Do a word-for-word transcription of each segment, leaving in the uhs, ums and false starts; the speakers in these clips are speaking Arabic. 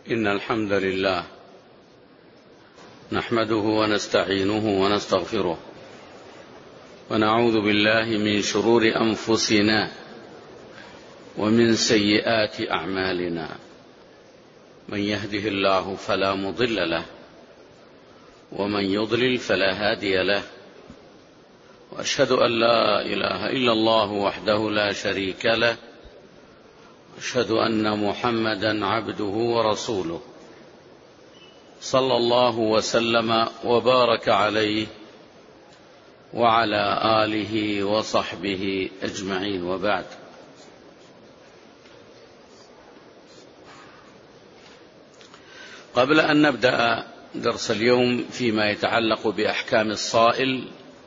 إن الحمد لله نحمده ونستعينه ونستغفره ونعوذ بالله من شرور أنفسنا ومن سيئات أعمالنا. من يهده الله فلا مضل له ومن يضلل فلا هادي له، وأشهد أن لا إله إلا الله وحده لا شريك له، أشهد أن محمدا عبده ورسوله صلى الله وسلم وبارك عليه وعلى آله وصحبه أجمعين، وبعد. قبل أن نبدأ درس اليوم فيما يتعلق بأحكام الصائل،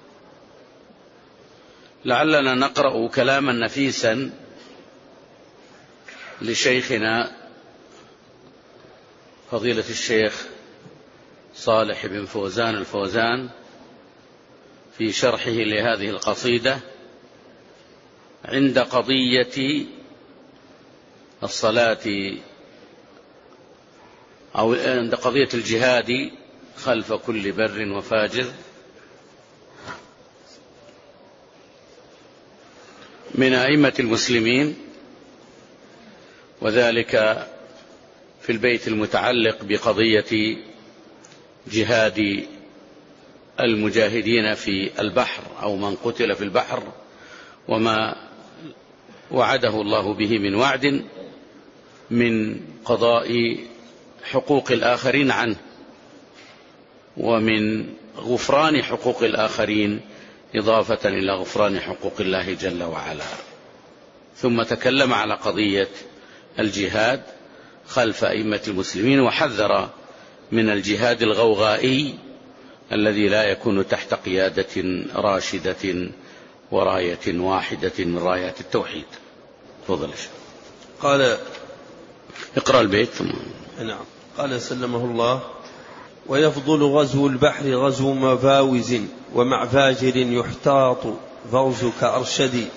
لعلنا نقرأ كلاما نفيسا لشيخنا فضيلة الشيخ صالح بن فوزان الفوزان في شرحه لهذه القصيدة عند قضية الصلاة أو عند قضية الجهاد خلف كل بر وفاجر من أئمة المسلمين، وذلك في البيت المتعلق بقضية جهاد المجاهدين في البحر أو من قتل في البحر، وما وعده الله به من وعد من قضاء حقوق الآخرين عنه ومن غفران حقوق الآخرين إضافة إلى غفران حقوق الله جل وعلا. ثم تكلم على قضية الجهاد خلف أئمة المسلمين، وحذر من الجهاد الغوغائي الذي لا يكون تحت قيادة راشدة وراية واحدة من رايات التوحيد. تفضل. قال اقرأ البيت. نعم. قال سلمه الله: ويفضل غزو البحر غزو مفاوز، ومع فاجر يحتاط فوز كأرشد.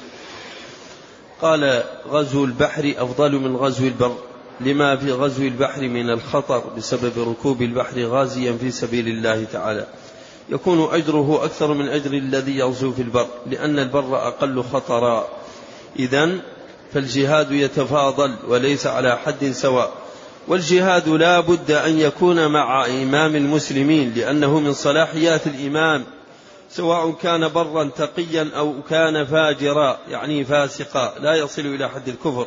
قال: غزو البحر أفضل من غزو البر، لما في غزو البحر من الخطر بسبب ركوب البحر غازيا في سبيل الله تعالى، يكون أجره أكثر من أجر الذي يغزو في البر، لأن البر أقل خطرا. إذن فالجهاد يتفاضل وليس على حد سواء، والجهاد لا بد أن يكون مع إمام المسلمين، لأنه من صلاحيات الإمام، سواء كان برا تقيا أو كان فاجرا يعني فاسقا لا يصل إلى حد الكفر.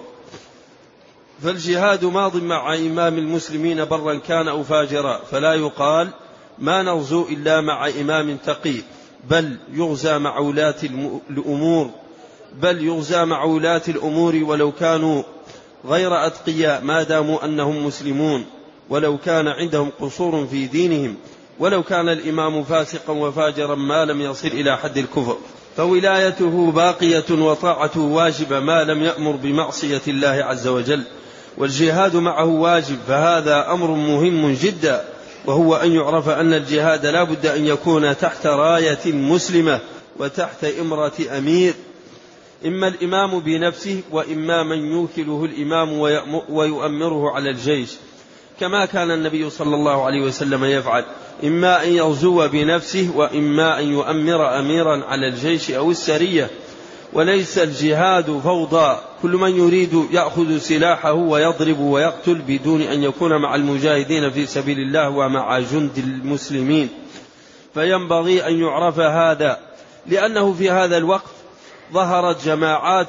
فالجهاد ماض مع إمام المسلمين برا كان أو فاجرا، فلا يقال ما نغزو إلا مع إمام تقي، بل يغزى مع ولاة الأمور بل يغزى مع ولاة الأمور ولو كانوا غير أتقياء ما داموا أنهم مسلمون، ولو كان عندهم قصور في دينهم، ولو كان الإمام فاسقا وفاجرا ما لم يصل إلى حد الكفر، فولايته باقية وطاعته واجبة ما لم يأمر بمعصية الله عز وجل. والجهاد معه واجب، فهذا أمر مهم جدا، وهو أن يعرف أن الجهاد لا بد أن يكون تحت راية مسلمة وتحت إمرة أمير، إما الإمام بنفسه وإما من يوكله الإمام ويؤمره على الجيش، كما كان النبي صلى الله عليه وسلم يفعل، إما أن يغزو بنفسه وإما أن يؤمر أميرا على الجيش أو السرية. وليس الجهاد فوضى، كل من يريد يأخذ سلاحه ويضرب ويقتل بدون أن يكون مع المجاهدين في سبيل الله ومع جند المسلمين. فينبغي أن يعرف هذا، لأنه في هذا الوقت ظهرت جماعات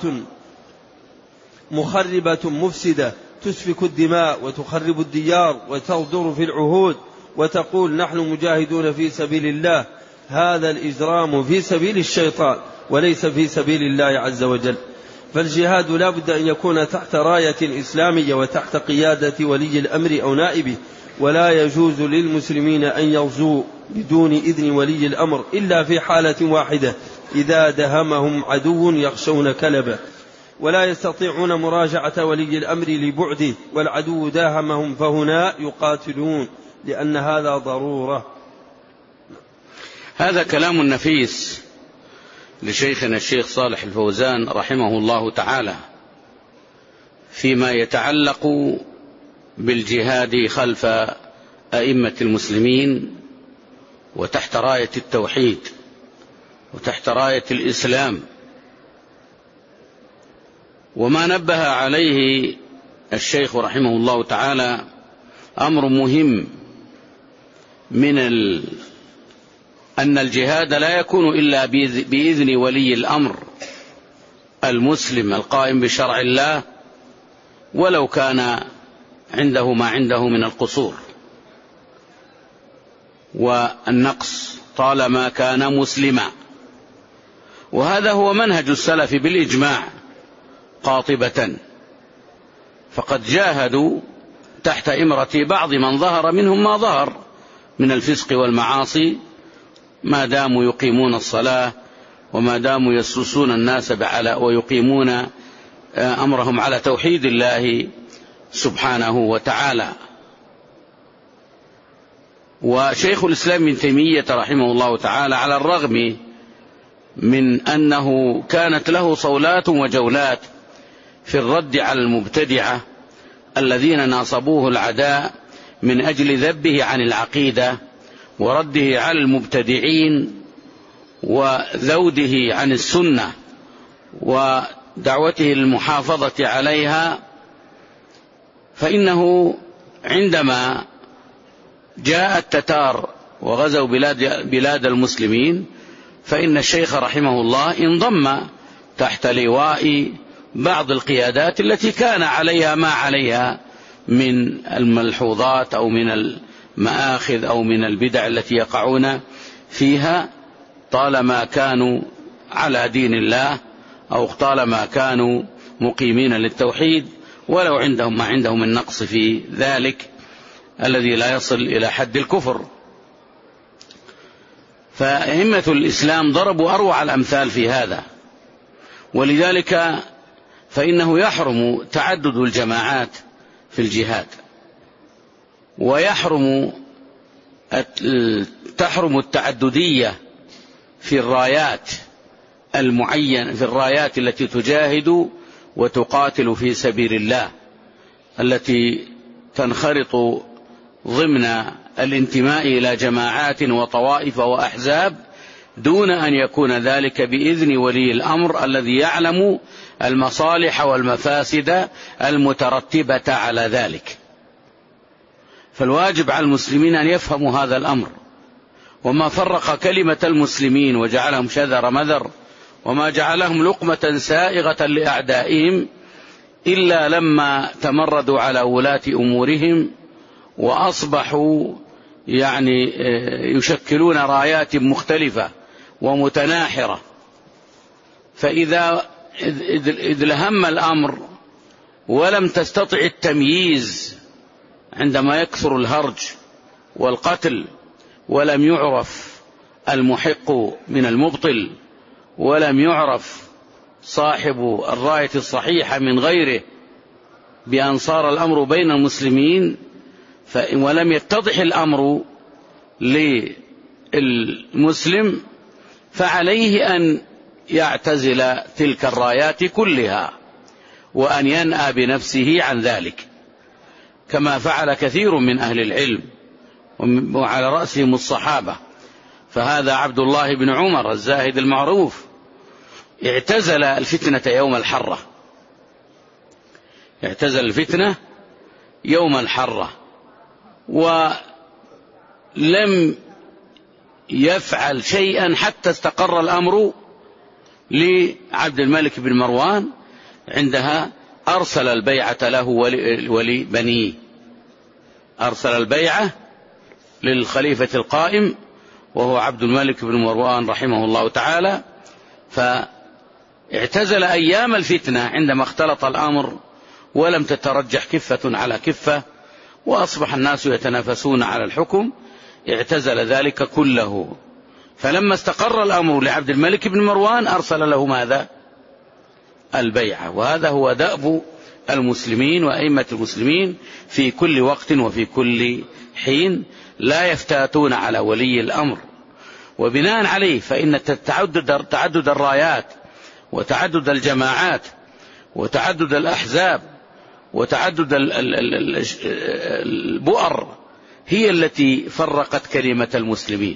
مخربة مفسدة تسفك الدماء وتخرب الديار وتغدر في العهود وتقول نحن مجاهدون في سبيل الله. هذا الإجرام في سبيل الشيطان وليس في سبيل الله عز وجل. فالجهاد لا بد أن يكون تحت راية إسلامية وتحت قيادة ولي الأمر أو نائبه، ولا يجوز للمسلمين أن يغزوا بدون إذن ولي الأمر إلا في حالة واحدة، إذا دهمهم عدو يخشون كلبه، ولا يستطيعون مراجعة ولي الأمر لبعده، والعدو داهمهم فهنا يقاتلون، لأن هذا ضرورة. هذا كلام نفيس لشيخنا الشيخ صالح الفوزان رحمه الله تعالى فيما يتعلق بالجهاد خلف أئمة المسلمين وتحت راية التوحيد وتحت راية الإسلام. وما نبه عليه الشيخ رحمه الله تعالى أمر مهم من ال... أن الجهاد لا يكون إلا بإذن ولي الأمر المسلم القائم بشرع الله، ولو كان عنده ما عنده من القصور والنقص طالما كان مسلما. وهذا هو منهج السلف بالإجماع قاطبة، فقد جاهدوا تحت إمرة بعض من ظهر منهم ما ظهر من الفسق والمعاصي، ما داموا يقيمون الصلاة وما داموا يسوسون الناس ويقيمون أمرهم على توحيد الله سبحانه وتعالى. وشيخ الإسلام ابن تيمية رحمه الله تعالى على الرغم من أنه كانت له صولات وجولات في الرد على المبتدعة الذين ناصبوه العداء من أجل ذبه عن العقيدة ورده على المبتدعين وذوده عن السنة ودعوته للمحافظة عليها، فإنه عندما جاء التتار وغزوا بلاد, بلاد المسلمين فإن الشيخ رحمه الله انضم تحت لواء بعض القيادات التي كان عليها ما عليها من الملحوظات أو من المآخذ أو من البدع التي يقعون فيها، طالما كانوا على دين الله أو طالما كانوا مقيمين للتوحيد، ولو عندهم ما عندهم من نقص في ذلك الذي لا يصل إلى حد الكفر. فأئمة الإسلام ضربوا أروع الأمثال في هذا، ولذلك فإنه يحرم تعدد الجماعات في الجهاد، ويحرم تحرم التعددية في الرايات المعين في الرايات التي تجاهد وتقاتل في سبيل الله، التي تنخرط ضمن الانتماء إلى جماعات وطوائف وأحزاب دون أن يكون ذلك بإذن ولي الأمر الذي يعلم المصالح والمفاسد المترتبة على ذلك. فالواجب على المسلمين أن يفهموا هذا الأمر، وما فرق كلمة المسلمين وجعلهم شذر مذر وما جعلهم لقمة سائغة لأعدائهم إلا لما تمردوا على ولاة أمورهم وأصبحوا يعني يشكلون رايات مختلفة ومتناحرة. فإذا إذ لهم الأمر ولم تستطع التمييز عندما يكثر الهرج والقتل، ولم يعرف المحق من المبطل، ولم يعرف صاحب الراية الصحيحة من غيره، بأن صار الأمر بين المسلمين، ولم يتضح الأمر للمسلم، فعليه أن يعتزل تلك الرايات كلها وأن ينأى بنفسه عن ذلك، كما فعل كثير من أهل العلم وعلى رأسهم الصحابة. فهذا عبد الله بن عمر الزاهد المعروف اعتزل الفتنة يوم الحرة، اعتزل الفتنة يوم الحرة ولم يفعل شيئا حتى استقر الأمر لعبد الملك بن مروان. عندها أرسل البيعة له ولبنيه، أرسل البيعة للخليفة القائم وهو عبد الملك بن مروان رحمه الله تعالى، فاعتزل أيام الفتنة عندما اختلط الأمر ولم تترجح كفة على كفة وأصبح الناس يتنافسون على الحكم، اعتزل ذلك كله. فلما استقر الأمر لعبد الملك بن مروان أرسل له ماذا؟ البيعة. وهذا هو دأب المسلمين وأئمة المسلمين في كل وقت وفي كل حين، لا يفتاتون على ولي الأمر. وبناء عليه فإن تعدد, تعدد الرايات وتعدد الجماعات وتعدد الأحزاب وتعدد البؤر هي التي فرقت كلمة المسلمين.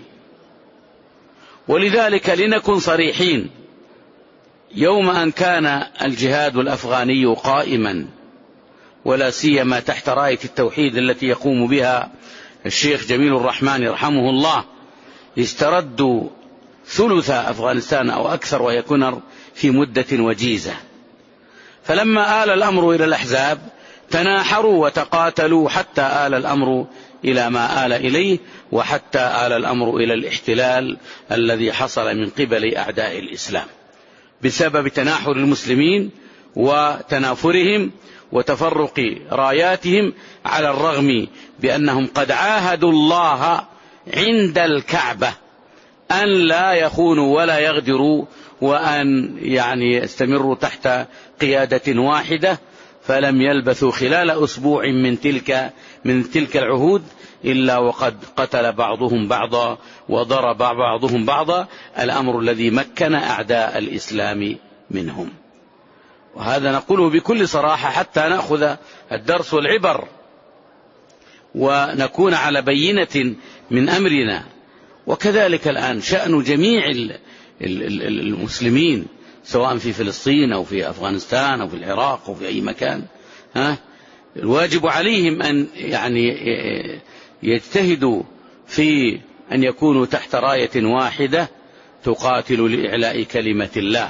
ولذلك لنكن صريحين، يوم أن كان الجهاد الأفغاني قائما، ولا سيما تحت راية التوحيد التي يقوم بها الشيخ جميل الرحمن يرحمه الله، استردوا ثلث أفغانستان أو أكثر وهي كنر في مدة وجيزة. فلما آل الأمر إلى الأحزاب تناحروا وتقاتلوا حتى آل الأمر إلى ما آل إليه، وحتى آل الأمر إلى الاحتلال الذي حصل من قبل أعداء الإسلام بسبب تناحر المسلمين وتنافرهم وتفرق راياتهم، على الرغم بأنهم قد عاهدوا الله عند الكعبة أن لا يخونوا ولا يغدروا، وأن يعني يستمروا تحت قيادة واحدة. فلم يلبثوا خلال أسبوع من تلك من تلك العهود إلا وقد قتل بعضهم بعضا وضرب بعضهم بعضا، الأمر الذي مكن أعداء الإسلام منهم. وهذا نقوله بكل صراحة حتى نأخذ الدرس والعبر ونكون على بينة من أمرنا. وكذلك الآن شأن جميع المسلمين سواء في فلسطين أو في أفغانستان أو في العراق أو في أي مكان، ها الواجب عليهم أن يعني يجتهدوا في أن يكونوا تحت راية واحدة تقاتل لإعلاء كلمة الله،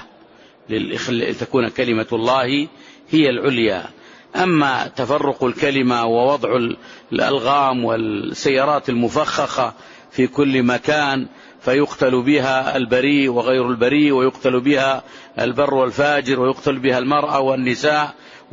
لتكون كلمة الله هي العليا. أما تفرق الكلمة ووضع الألغام والسيارات المفخخة في كل مكان فيقتل بها البريء وغير البريء، ويقتل بها البر والفاجر، ويقتل بها المرأة والنساء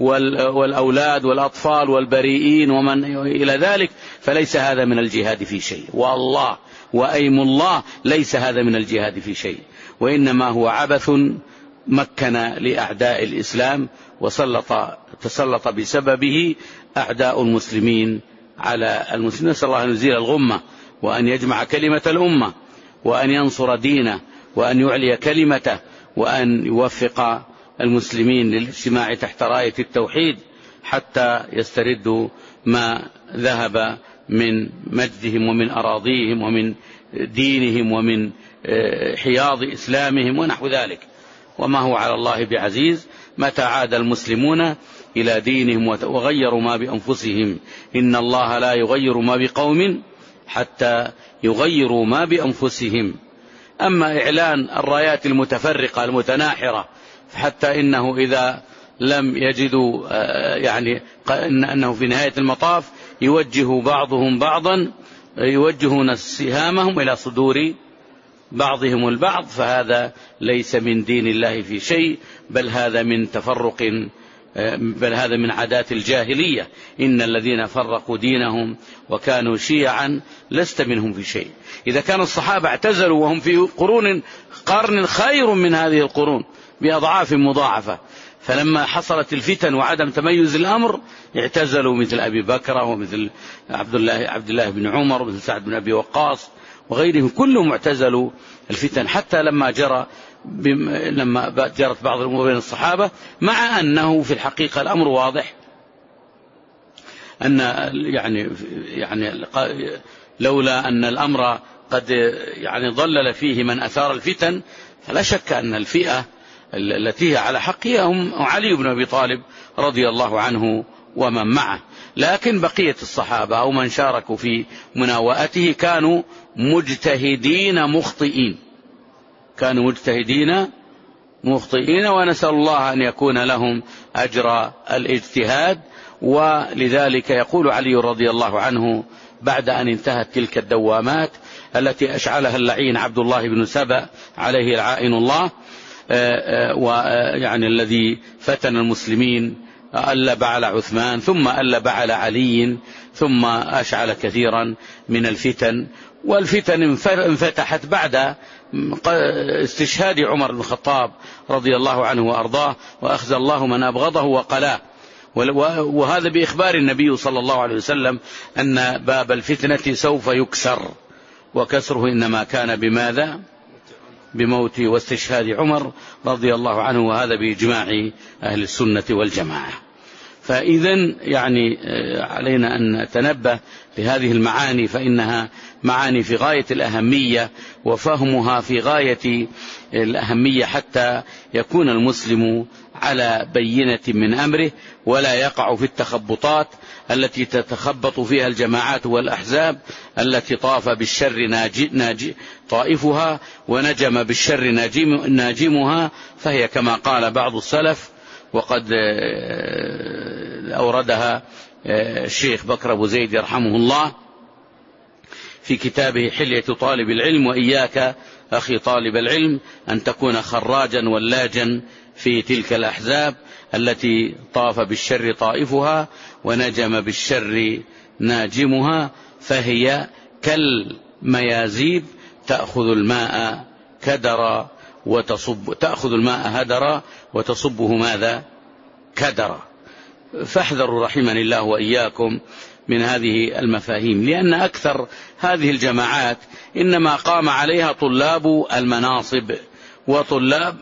والأولاد والأطفال والبريئين ومن إلى ذلك، فليس هذا من الجهاد في شيء، والله وأيم الله ليس هذا من الجهاد في شيء، وإنما هو عبث مكن لأعداء الإسلام وسلط تسلط بسببه أعداء المسلمين على المسلمين. نسأل الله أن يزيل الغمة وأن يجمع كلمة الأمة وأن ينصر دينه وأن يعلي كلمته وأن يوفق المسلمين للاجتماع تحت راية التوحيد حتى يستردوا ما ذهب من مجدهم ومن أراضيهم ومن دينهم ومن حياض إسلامهم ونحو ذلك. وما هو على الله بعزيز متى عاد المسلمون إلى دينهم وغيروا ما بأنفسهم، إن الله لا يغير ما بقوم حتى يغيروا ما بأنفسهم. أما إعلان الرايات المتفرقة المتناحرة حتى إنه إذا لم يجدوا يعني أنه في نهاية المطاف يوجه بعضهم بعضا يوجهون سهامهم إلى صدور بعضهم البعض، فهذا ليس من دين الله في شيء، بل هذا من تفرق، بل هذا من عادات الجاهلية. إن الذين فرقوا دينهم وكانوا شيعا لست منهم في شيء. إذا كان الصحابة اعتزلوا وهم في قرون قرن خير من هذه القرون بأضعاف مضاعفة، فلما حصلت الفتن وعدم تميز الأمر اعتزلوا، مثل أبي بكر ومثل عبد الله عبد الله بن عمر ومثل سعد بن أبي وقاص وغيرهم، كلهم اعتزلوا الفتن. حتى لما جرى لما جرت بعض الأمور بين الصحابة، مع أنه في الحقيقة الأمر واضح أن يعني يعني لولا أن الأمر قد يعني ضلل فيه من أثار الفتن، فلا شك أن الفئة التي هي على حقها هم علي بن أبي طالب رضي الله عنه ومن معه. لكن بقية الصحابة أو من شاركوا في مناوئته كانوا مجتهدين مخطئين كانوا مجتهدين مخطئين ونسأل الله أن يكون لهم أجر الاجتهاد. ولذلك يقول علي رضي الله عنه بعد أن انتهت تلك الدوامات التي أشعلها اللعين عبد الله بن سبأ عليه العائن الله، ويعني الذي فتن المسلمين، ألب على عثمان ثم ألب على علي ثم أشعل كثيرا من الفتن. والفتن انفتحت بعد استشهاد عمر بن الخطاب رضي الله عنه وأرضاه، وأخزى الله من أبغضه وقلاه. وهذا بإخبار النبي صلى الله عليه وسلم أن باب الفتنة سوف يكسر، وكسره إنما كان بماذا؟ بموت واستشهاد عمر رضي الله عنه، وهذا بإجماع أهل السنة والجماعة. فإذا يعني علينا أن نتنبه لهذه المعاني، فإنها معاني في غاية الأهمية، وفهمها في غاية الأهمية حتى يكون المسلم على بينة من أمره، ولا يقع في التخبطات التي تتخبط فيها الجماعات والأحزاب التي طاف بالشر ناجي ناجي طائفها ونجم بالشر ناجم ناجمها، فهي كما قال بعض السلف، وقد أوردها الشيخ بكر أبو زيد يرحمه الله في كتابه حلية طالب العلم: وإياك أخي طالب العلم أن تكون خراجا ولاجا في تلك الأحزاب التي طاف بالشر طائفها ونجم بالشر ناجمها، فهي كالميازيب تأخذ الماء كدرا وتصب تأخذ الماء هدرا وتصبه ماذا؟ كدرا. فاحذروا رحمني الله وإياكم من هذه المفاهيم، لأن أكثر هذه الجماعات إنما قام عليها طلاب المناصب وطلاب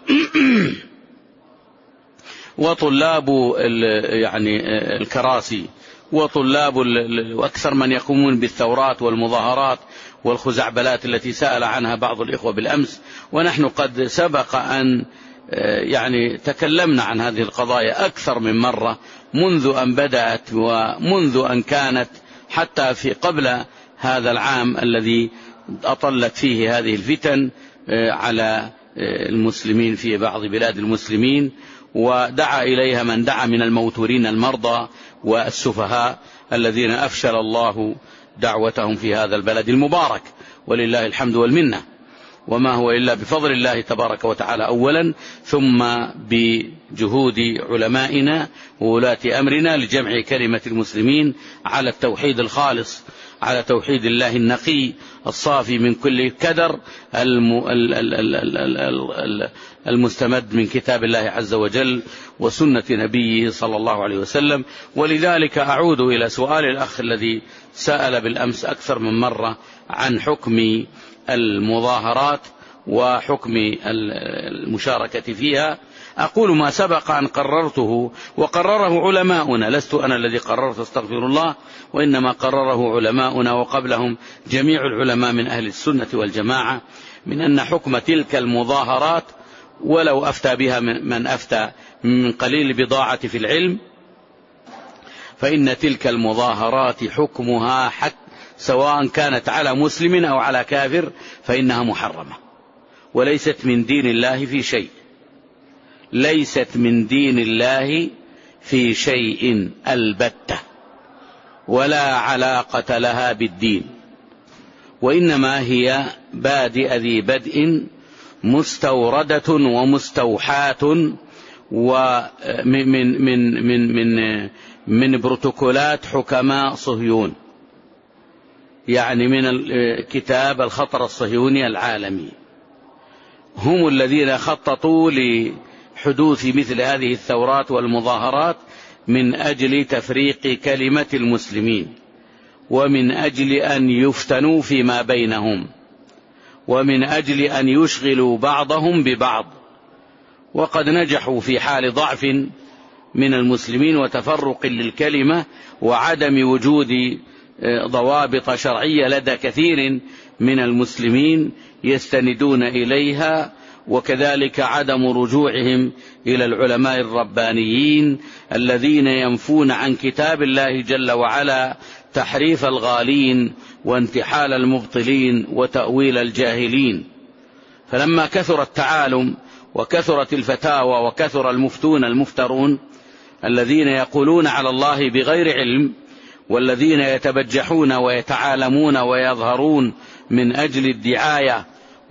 وطلاب يعني الكراسي وطلاب وأكثر من يقومون بالثورات والمظاهرات والخزعبلات التي سأل عنها بعض الإخوة بالأمس، ونحن قد سبق أن يعني تكلمنا عن هذه القضايا أكثر من مرة منذ أن بدأت ومنذ أن كانت، حتى في قبل هذا العام الذي أطلت فيه هذه الفتن على المسلمين في بعض بلاد المسلمين، ودعا إليها من دعا من الموتورين المرضى والسفهاء الذين أفشل الله دعوتهم في هذا البلد المبارك، ولله الحمد والمنة، وما هو إلا بفضل الله تبارك وتعالى أولا، ثم بجهود علمائنا وولاة أمرنا لجمع كلمة المسلمين على التوحيد الخالص، على توحيد الله النقي الصافي من كل كدر المستمد من كتاب الله عز وجل وسنة نبيه صلى الله عليه وسلم. ولذلك أعود إلى سؤال الأخ الذي سأل بالأمس أكثر من مرة عن حكم المظاهرات وحكم المشاركة فيها. أقول ما سبق أن قررته وقرره علماؤنا، لست أنا الذي قررت استغفر الله، وإنما قرره علماؤنا وقبلهم جميع العلماء من أهل السنة والجماعة، من أن حكم تلك المظاهرات ولو أفتى بها من أفتى من قليل بضاعة في العلم، فإن تلك المظاهرات حكمها حتى سواء كانت على مسلم أو على كافر فإنها محرمة، وليست من دين الله في شيء، ليست من دين الله في شيء البتة، ولا علاقة لها بالدين، وإنما هي بادئ ذي بدء مستوردة ومستوحاة ومن من من من من من بروتوكولات حكماء صهيون، يعني من الكتاب الخطر الصهيوني العالمي، هم الذين خططوا لحدوث مثل هذه الثورات والمظاهرات من أجل تفريق كلمة المسلمين، ومن أجل أن يفتنوا فيما بينهم، ومن أجل أن يشغلوا بعضهم ببعض، وقد نجحوا في حال ضعف من المسلمين وتفرق للكلمة وعدم وجود ضوابط شرعية لدى كثير من المسلمين يستندون إليها، وكذلك عدم رجوعهم إلى العلماء الربانيين الذين ينفون عن كتاب الله جل وعلا تحريف الغالين وانتحال المبطلين وتأويل الجاهلين. فلما كثر التعالم وكثرت الفتاوى وكثر المفتون المفترون الذين يقولون على الله بغير علم، والذين يتبجحون ويتعالمون ويظهرون من أجل الدعاية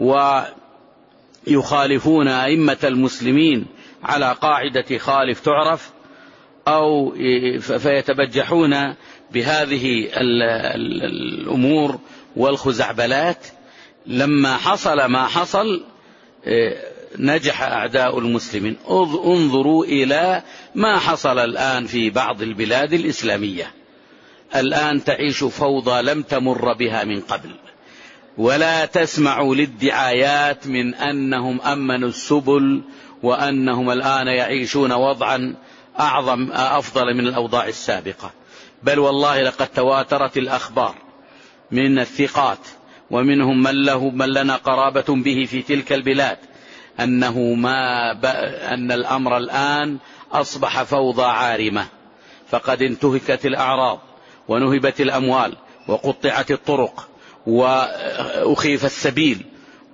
ويخالفون أئمة المسلمين على قاعدة خالف تعرف، أو فيتبجحون بهذه الأمور والخزعبلات، لما حصل ما حصل نجح أعداء المسلمين. انظروا إلى ما حصل الآن في بعض البلاد الإسلامية، الآن تعيش فوضى لم تمر بها من قبل، ولا تسمعوا للدعايات من أنهم أمنوا السبل وأنهم الآن يعيشون وضعا أعظم أفضل من الأوضاع السابقة، بل والله لقد تواترت الأخبار من الثقات ومنهم من له من لنا قرابة به في تلك البلاد أنه ما أن الأمر الآن أصبح فوضى عارمة، فقد انتهكت الأعراض ونهبت الأموال وقطعت الطرق وأخيف السبيل،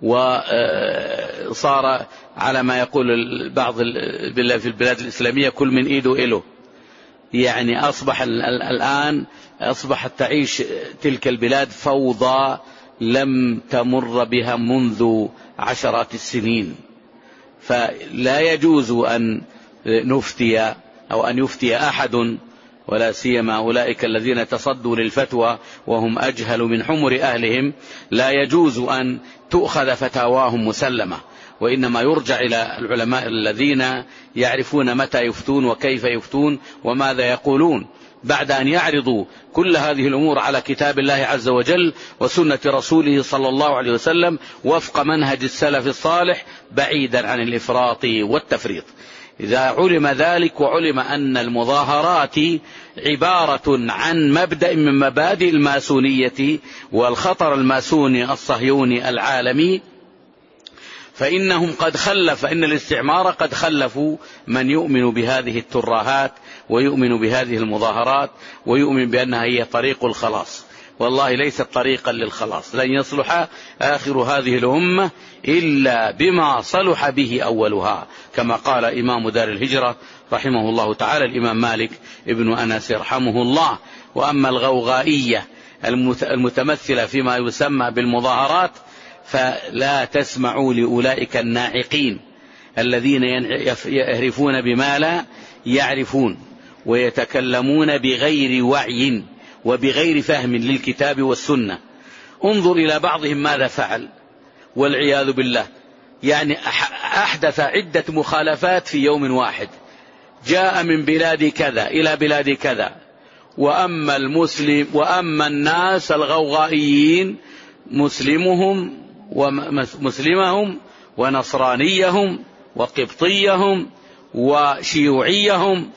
وصار على ما يقول بعض في البلاد الإسلامية كل من إيده إله. يعني أصبح الآن أصبحت تعيش تلك البلاد فوضى لم تمر بها منذ عشرات السنين. فلا يجوز أن نفتي أو أن يفتي أحد، ولا سيما أولئك الذين تصدوا للفتوى وهم أجهل من حمر أهلهم، لا يجوز أن تؤخذ فتاواهم مسلمة، وإنما يرجع إلى العلماء الذين يعرفون متى يفتون وكيف يفتون وماذا يقولون، بعد أن يعرضوا كل هذه الأمور على كتاب الله عز وجل وسنة رسوله صلى الله عليه وسلم وفق منهج السلف الصالح بعيدا عن الإفراط والتفريط. إذا علم ذلك وعلم أن المظاهرات عبارة عن مبدأ من مبادئ الماسونية والخطر الماسوني الصهيوني العالمي، فإنهم قد خلف إن الاستعمار قد خلفوا من يؤمن بهذه الترهات ويؤمن بهذه المظاهرات ويؤمن بأنها هي طريق الخلاص. والله ليست طريقا للخلاص، لن يصلح آخر هذه الأمة إلا بما صلح به أولها، كما قال إمام دار الهجرة رحمه الله تعالى الإمام مالك ابن أنس رحمه الله. وأما الغوغائية المتمثلة فيما يسمى بالمظاهرات فلا تسمعوا لأولئك الناعقين الذين يهرفون بما لا يعرفون ويتكلمون بغير وعي وبغير فهم للكتاب والسنة. انظر إلى بعضهم ماذا فعل والعياذ بالله، يعني أحدث عدة مخالفات في يوم واحد، جاء من بلاد كذا إلى بلاد كذا. وأما المسلم وأما الناس الغوغائيين مسلمهم ومسلمهم ونصرانيهم وقبطيهم وشيوعيهم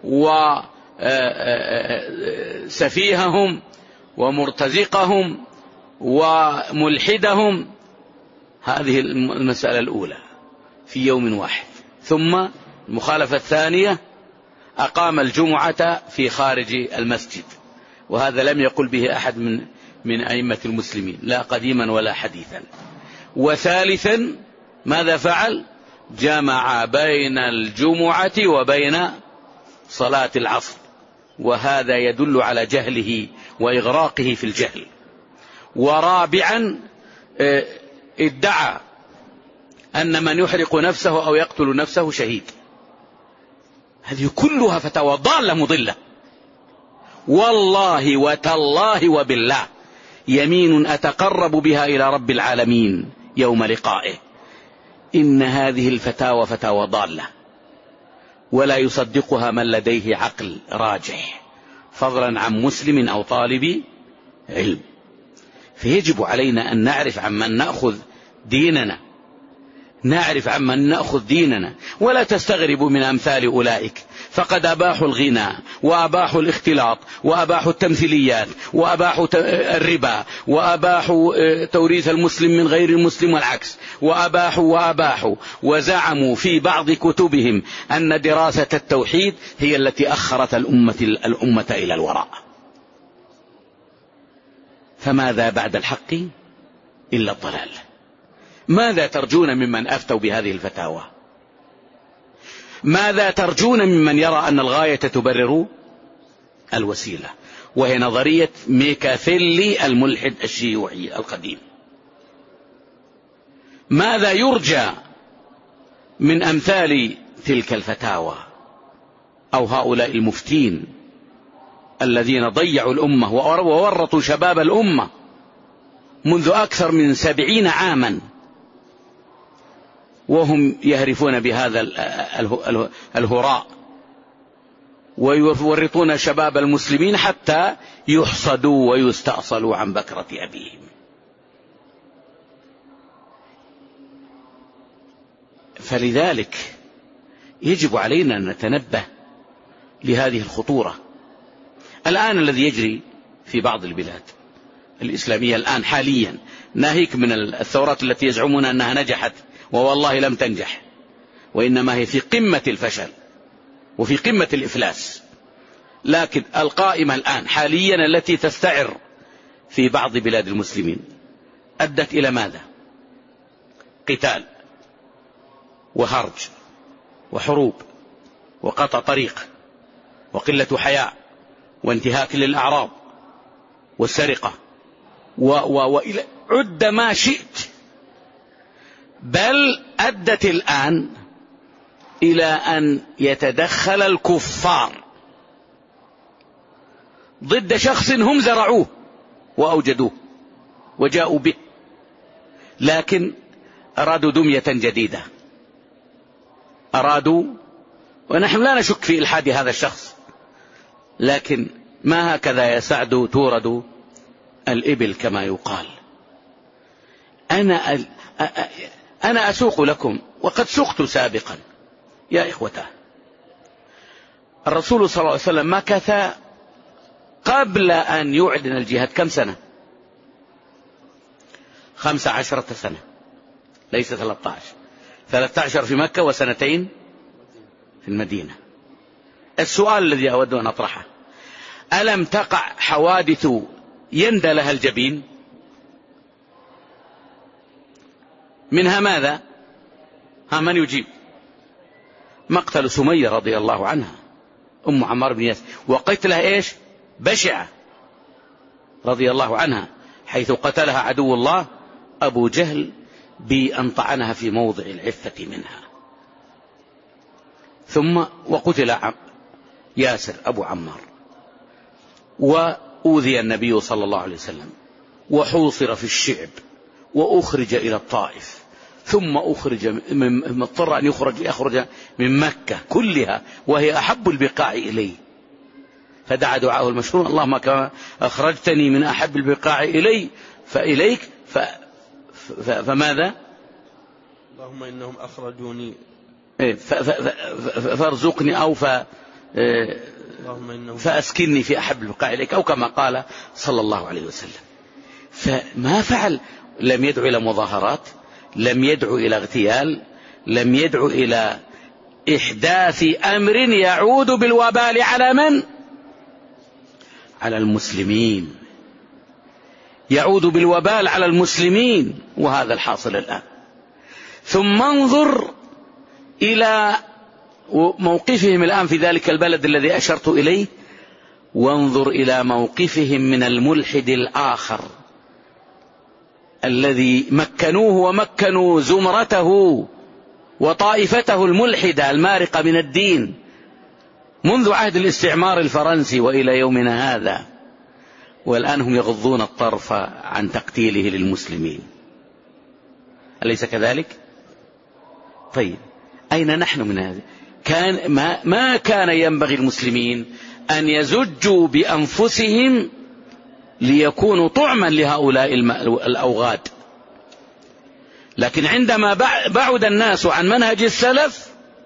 وسفيههم ومرتزقهم وملحدهم، هذه المسألة الأولى في يوم واحد. ثم المخالفة الثانية أقام الجمعة في خارج المسجد، وهذا لم يقل به أحد من من أئمة المسلمين لا قديما ولا حديثا. وثالثا ماذا فعل؟ جمع بين الجمعة وبين صلاة العصر، وهذا يدل على جهله وإغراقه في الجهل. ورابعا ادعى أن من يحرق نفسه أو يقتل نفسه شهيد. هذه كلها فتاوى ضالة مضلة، والله وتالله وبالله يمين أتقرب بها إلى رب العالمين يوم لقائه، إن هذه الفتاوى فتاوى ضالة ولا يصدقها من لديه عقل راجح، فضلا عن مسلم أو طالب علم. فيجب علينا أن نعرف عمن نأخذ ديننا، نعرف عمن نأخذ ديننا، ولا تستغربوا من أمثال أولئك، فقد أباحوا الغناء وأباحوا الاختلاط وأباحوا التمثيليات وأباحوا الربا وأباحوا توريث المسلم من غير المسلم والعكس، وأباحوا وأباحوا وزعموا في بعض كتبهم أن دراسة التوحيد هي التي أخرت الأمة, الأمة إلى الوراء. فماذا بعد الحق إلا الضلال؟ ماذا ترجون ممن أفتوا بهذه الفتاوى؟ ماذا ترجون ممن يرى أن الغاية تبرر الوسيلة، وهي نظرية ميكافيلي الملحد الشيوعي القديم؟ ماذا يرجى من أمثال تلك الفتاوى أو هؤلاء المفتين الذين ضيعوا الأمة وورطوا شباب الأمة منذ أكثر من سبعين عاما وهم يهرفون بهذا الهراء ويورطون شباب المسلمين حتى يحصدوا ويستأصلوا عن بكرة أبيهم؟ فلذلك يجب علينا أن نتنبه لهذه الخطورة. الآن الذي يجري في بعض البلاد الإسلامية الآن حاليا، ناهيك من الثورات التي يزعمون أنها نجحت ووالله لم تنجح، وإنما هي في قمة الفشل وفي قمة الإفلاس. لكن القائمة الآن حاليا التي تستعر في بعض بلاد المسلمين أدت إلى ماذا؟ قتال وهرج وحروب وقطع طريق وقلة حياء وانتهاك للأعراض والسرقة وإلى عد ما شئت، بل أدت الآن إلى أن يتدخل الكفار ضد شخص هم زرعوه وأوجدوه وجاءوا به، لكن أرادوا دمية جديدة، أرادوا، ونحن لا نشك في إلحاد هذا الشخص، لكن ما هكذا يسعد تورد الإبل كما يقال. أنا أنا أسوق لكم وقد سقت سابقا يا إخوته. الرسول صلى الله عليه وسلم مكث قبل أن يعلن الجهاد كم سنة؟ خمس عشرة سنة، ليس ثلاثة عشر. ثلاثة عشر في مكة وسنتين في المدينة. السؤال الذي أود أن أطرحه: ألم تقع حوادث يندى لها الجبين؟ منها ماذا؟ ها من يجيب؟ مقتل سمية رضي الله عنها أم عمار بن ياسر، وقتلها إيش؟ بشعة رضي الله عنها، حيث قتلها عدو الله أبو جهل بأن طعنها في موضع العفة منها. ثم وقتل ياسر أبو عمار، وأوذي النبي صلى الله عليه وسلم وحوصر في الشعب وأخرج إلى الطائف، ثم أخرج من اضطر أن يخرج يخرج من مكة كلها وهي أحب البقاع إليه، فدعا دعاه المشهور: اللهم كما أخرجتني من أحب البقاع إلي فإليك ف... ف... فماذا؟ اللهم إنهم أخرجوني ف... ف... ف... فارزقني أو ف... فأسكنني في أحب البقاع إليك، أو كما قال صلى الله عليه وسلم. فما فعل؟ لم يدعو إلى مظاهرات، لم يدعو إلى اغتيال، لم يدعو إلى إحداث أمر يعود بالوبال على من؟ على المسلمين، يعود بالوبال على المسلمين، وهذا الحاصل الآن. ثم انظر إلى موقفهم الآن في ذلك البلد الذي أشرت إليه، وانظر إلى موقفهم من الملحد الآخر الذي مكنوه ومكنوا زمرته وطائفته الملحدة المارقة من الدين منذ عهد الاستعمار الفرنسي وإلى يومنا هذا، والآن هم يغضون الطرف عن تقتيله للمسلمين. أليس كذلك؟ طيب، أين نحن من هذا؟ كان ما, ما كان ينبغي المسلمين أن يزجوا بأنفسهم ليكونوا طعما لهؤلاء الأوغاد، لكن عندما بعد الناس عن منهج السلف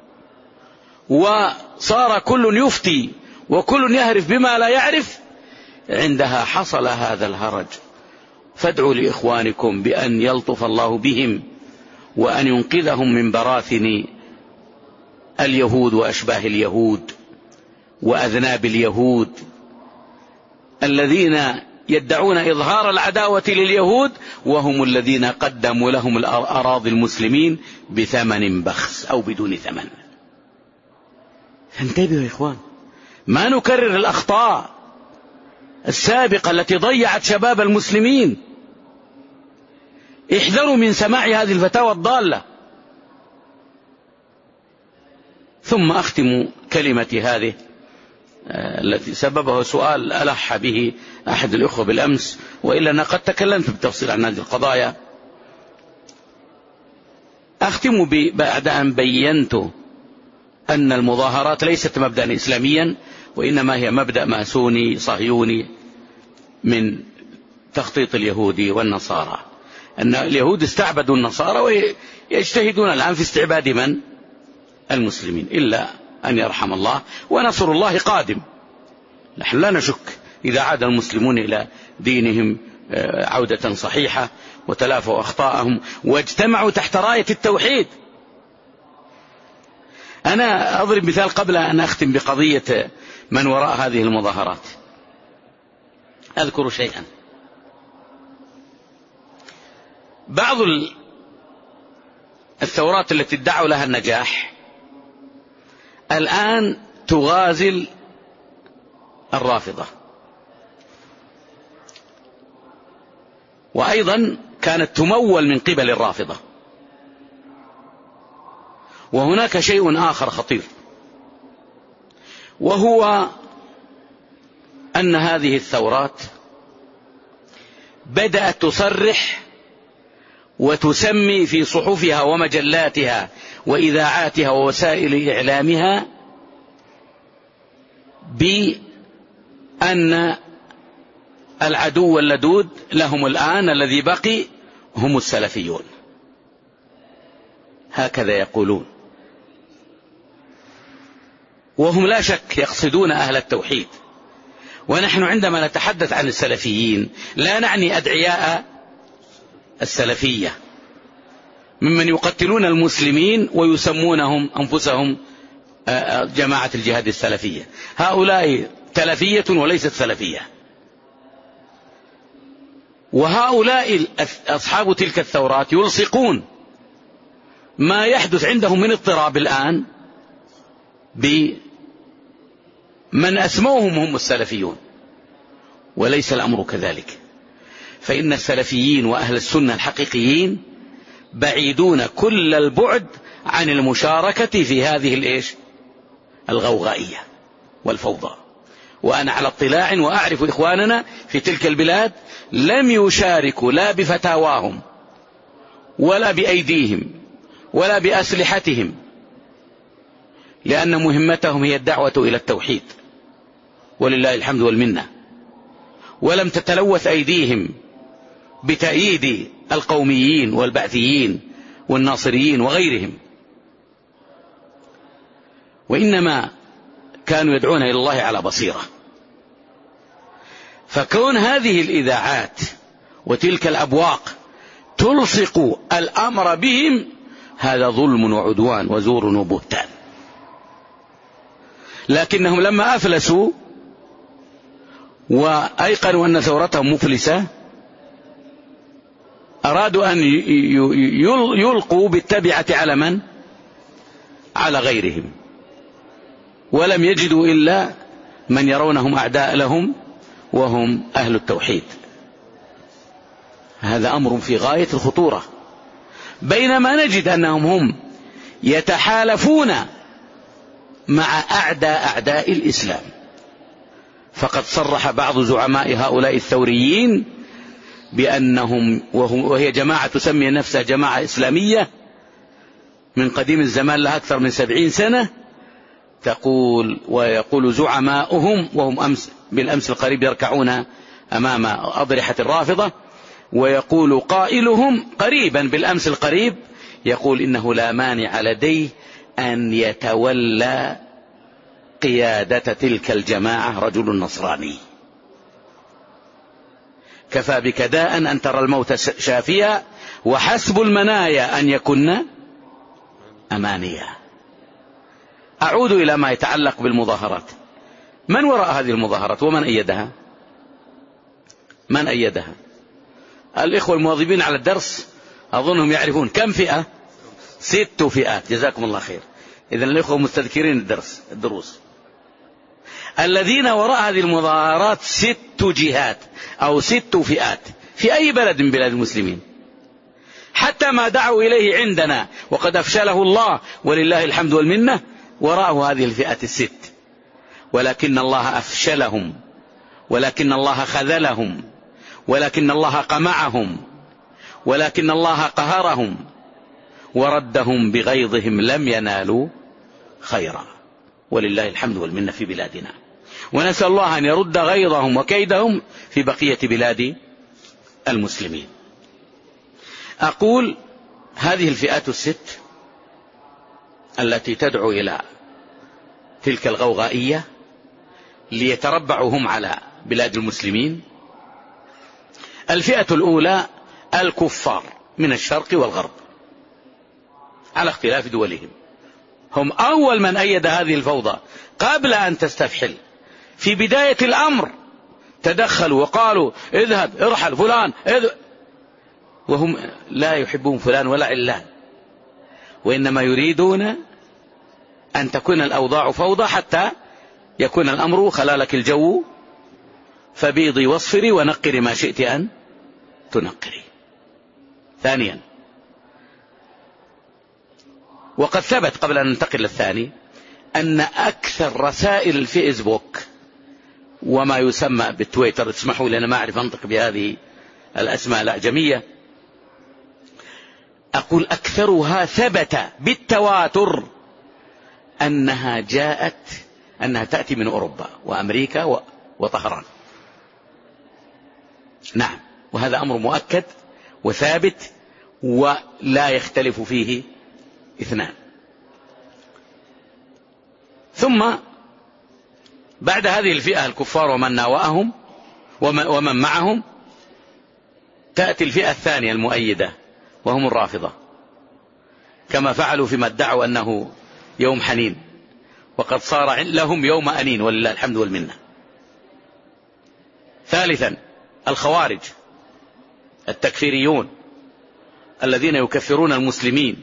وصار كل يفتي وكل يهرف بما لا يعرف، عندها حصل هذا الهرج. فادعوا لإخوانكم بأن يلطف الله بهم وأن ينقذهم من براثن اليهود وأشباه اليهود وأذناب اليهود الذين يدعون إظهار العداوة لليهود، وهم الذين قدموا لهم الأراضي المسلمين بثمن بخس أو بدون ثمن. فانتبهوا يا إخوان، ما نكرر الأخطاء السابقة التي ضيعت شباب المسلمين. احذروا من سماع هذه الفتاوى الضالة. ثم أختم كلمتي هذه التي سببه سؤال ألح به أحد الأخوة بالأمس، وإلا أنا قد تكلمت بالتفصيل عن هذه القضايا. أختم بعد أن بينت أن المظاهرات ليست مبدأ إسلاميا، وإنما هي مبدأ ماسوني صهيوني من تخطيط اليهود والنصارى، أن اليهود استعبدوا النصارى ويجتهدون الآن في استعباد من؟ المسلمين. إلا أن يرحم الله، ونصر الله قادم. نحن لا نشك إذا عاد المسلمون إلى دينهم عودة صحيحة وتلافوا أخطاءهم واجتمعوا تحت راية التوحيد. أنا أضرب مثال قبل أن أختم بقضية من وراء هذه المظاهرات. أذكر شيئا. بعض الثورات التي ادعوا لها النجاح الآن تغازل الرافضة، وأيضا كانت تمول من قبل الرافضة. وهناك شيء آخر خطير، وهو أن هذه الثورات بدأت تصرح وتسمي في صحفها ومجلاتها وإذاعاتها ووسائل إعلامها بأن العدو اللدود لهم الآن الذي بقي هم السلفيون. هكذا يقولون، وهم لا شك يقصدون أهل التوحيد. ونحن عندما نتحدث عن السلفيين لا نعني أدعياء السلفية ممن يقتلون المسلمين ويسمونهم أنفسهم جماعة الجهاد السلفية. هؤلاء تلفية وليست سلفية. وهؤلاء أصحاب تلك الثورات يلصقون ما يحدث عندهم من اضطراب الآن بمن أسموهم هم السلفيون، وليس الأمر كذلك. فإن السلفيين وأهل السنة الحقيقيين بعيدون كل البعد عن المشاركة في هذه الإيش الغوغائية والفوضى. وأنا على اطلاع وأعرف إخواننا في تلك البلاد لم يشاركوا لا بفتاواهم ولا بأيديهم ولا بأسلحتهم، لأن مهمتهم هي الدعوة إلى التوحيد ولله الحمد والمنة. ولم تتلوث أيديهم بتأييد القوميين والبعثيين والناصريين وغيرهم، وإنما كانوا يدعون إلى الله على بصيرة. فكون هذه الإذاعات وتلك الأبواق تلصق الأمر بهم هذا ظلم وعدوان وزور وبهتان. لكنهم لما أفلسوا وأيقنوا أن ثورتهم مفلسة أرادوا أن يلقوا بالتبعة على من؟ على غيرهم، ولم يجدوا إلا من يرونهم أعداء لهم وهم أهل التوحيد. هذا أمر في غاية الخطورة، بينما نجد أنهم هم يتحالفون مع أعداء أعداء الإسلام. فقد صرح بعض زعماء هؤلاء الثوريين بأنهم، وهي جماعة تسمي نفسها جماعة إسلامية من قديم الزمان لها أكثر من سبعين سنة، تقول ويقول زعماؤهم وهم أمس بالأمس القريب يركعون أمام أضرحة الرافضة، ويقول قائلهم قريبا بالأمس القريب يقول إنه لا مانع لديه أن يتولى قيادة تلك الجماعة رجل نصراني. كفى بك داء أن ترى الموت شافيا وحسب المنايا أن يكن أمانيا. أعود إلى ما يتعلق بالمظاهرات. من وراء هذه المظاهرات ومن أيدها؟ من أيدها؟ الإخوة المواظبين على الدرس أظنهم يعرفون كم فئة؟ ست فئات. جزاكم الله خير. إذن الإخوة مستذكرين الدرس الدروس. الذين وراء هذه المظاهرات ست جهات أو ست فئات في أي بلد من بلاد المسلمين. حتى ما دعوا إليه عندنا وقد أفشله الله ولله الحمد والمنة وراءه هذه الفئات الست، ولكن الله أفشلهم، ولكن الله خذلهم، ولكن الله قمعهم، ولكن الله قهرهم وردهم بغيظهم لم ينالوا خيرا ولله الحمد والمنة في بلادنا. ونسأل الله أن يرد غيظهم وكيدهم في بقية بلاد المسلمين. أقول هذه الفئات الست التي تدعو إلى تلك الغوغائية ليتربعوا هم على بلاد المسلمين. الفئة الأولى الكفار من الشرق والغرب على اختلاف دولهم، هم أول من أيد هذه الفوضى قبل أن تستفحل. في بداية الأمر تدخلوا وقالوا اذهب ارحل فلان اذهب، وهم لا يحبون فلان ولا علان، وإنما يريدون أن تكون الأوضاع فوضى حتى يكون الأمر خلالك الجو فبيضي واصفري ونقري ما شئت أن تنقري. ثانيا، وقد ثبت قبل أن ننتقل للثاني أن أكثر رسائل الفيسبوك وما يسمى بالتويتر، اسمحوا لي أنا ما أعرف أنطق بهذه الأسماء الأعجمية، أقول أكثرها ثبت بالتواتر أنها جاءت أنها تأتي من أوروبا وأمريكا وطهران. نعم، وهذا أمر مؤكد وثابت ولا يختلف فيه اثنان. ثم بعد هذه الفئة الكفار ومن ناوأهم ومن معهم تأتي الفئة الثانية المؤيدة وهم الرافضة، كما فعلوا فيما ادعوا أنه يوم حنين، وقد صار لهم يوم أنين ولله الحمد والمنة. ثالثا، الخوارج التكفيريون الذين يكفرون المسلمين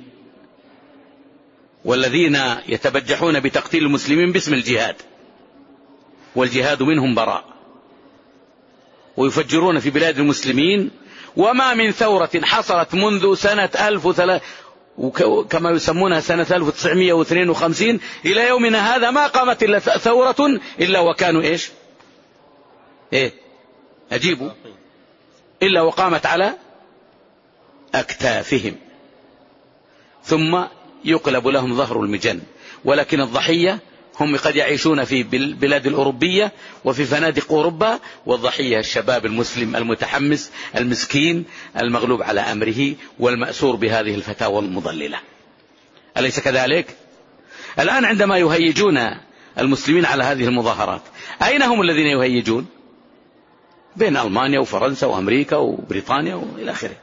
والذين يتبجحون بتقتيل المسلمين باسم الجهاد، والجهاد منهم براء، ويفجرون في بلاد المسلمين. وما من ثورة حصلت منذ سنة ألف وثلاث كما يسمونها سنة ألف وتسعمائة واثنين وخمسين إلى يومنا هذا ما قامت إلا ثورة إلا وكانوا إيش إيه أجيبوا إلا وقامت على أكتافهم، ثم يقلب لهم ظهر المجن. ولكن الضحية هم قد يعيشون في البلاد الأوروبية وفي فنادق أوروبا، والضحية الشباب المسلم المتحمس المسكين المغلوب على أمره والمأسور بهذه الفتاوى المضللة. أليس كذلك؟ الآن عندما يهيجون المسلمين على هذه المظاهرات، أين هم الذين يهيجون؟ بين ألمانيا وفرنسا وأمريكا وبريطانيا وإلى آخره.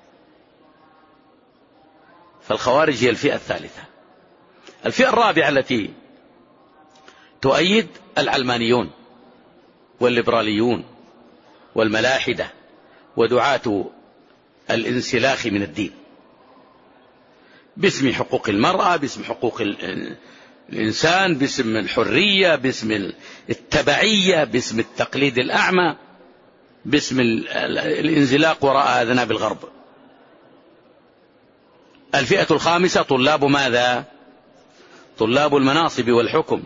فالخوارج هي الفئة الثالثة. الفئة الرابعة التي تؤيد العلمانيون والليبراليون والملاحدة ودعاة الانسلاخ من الدين باسم حقوق المرأة، باسم حقوق الإنسان، باسم الحرية، باسم التبعية، باسم التقليد الأعمى، باسم الانزلاق وراء أذناب الغرب. الفئة الخامسة طلاب ماذا؟ طلاب المناصب والحكم،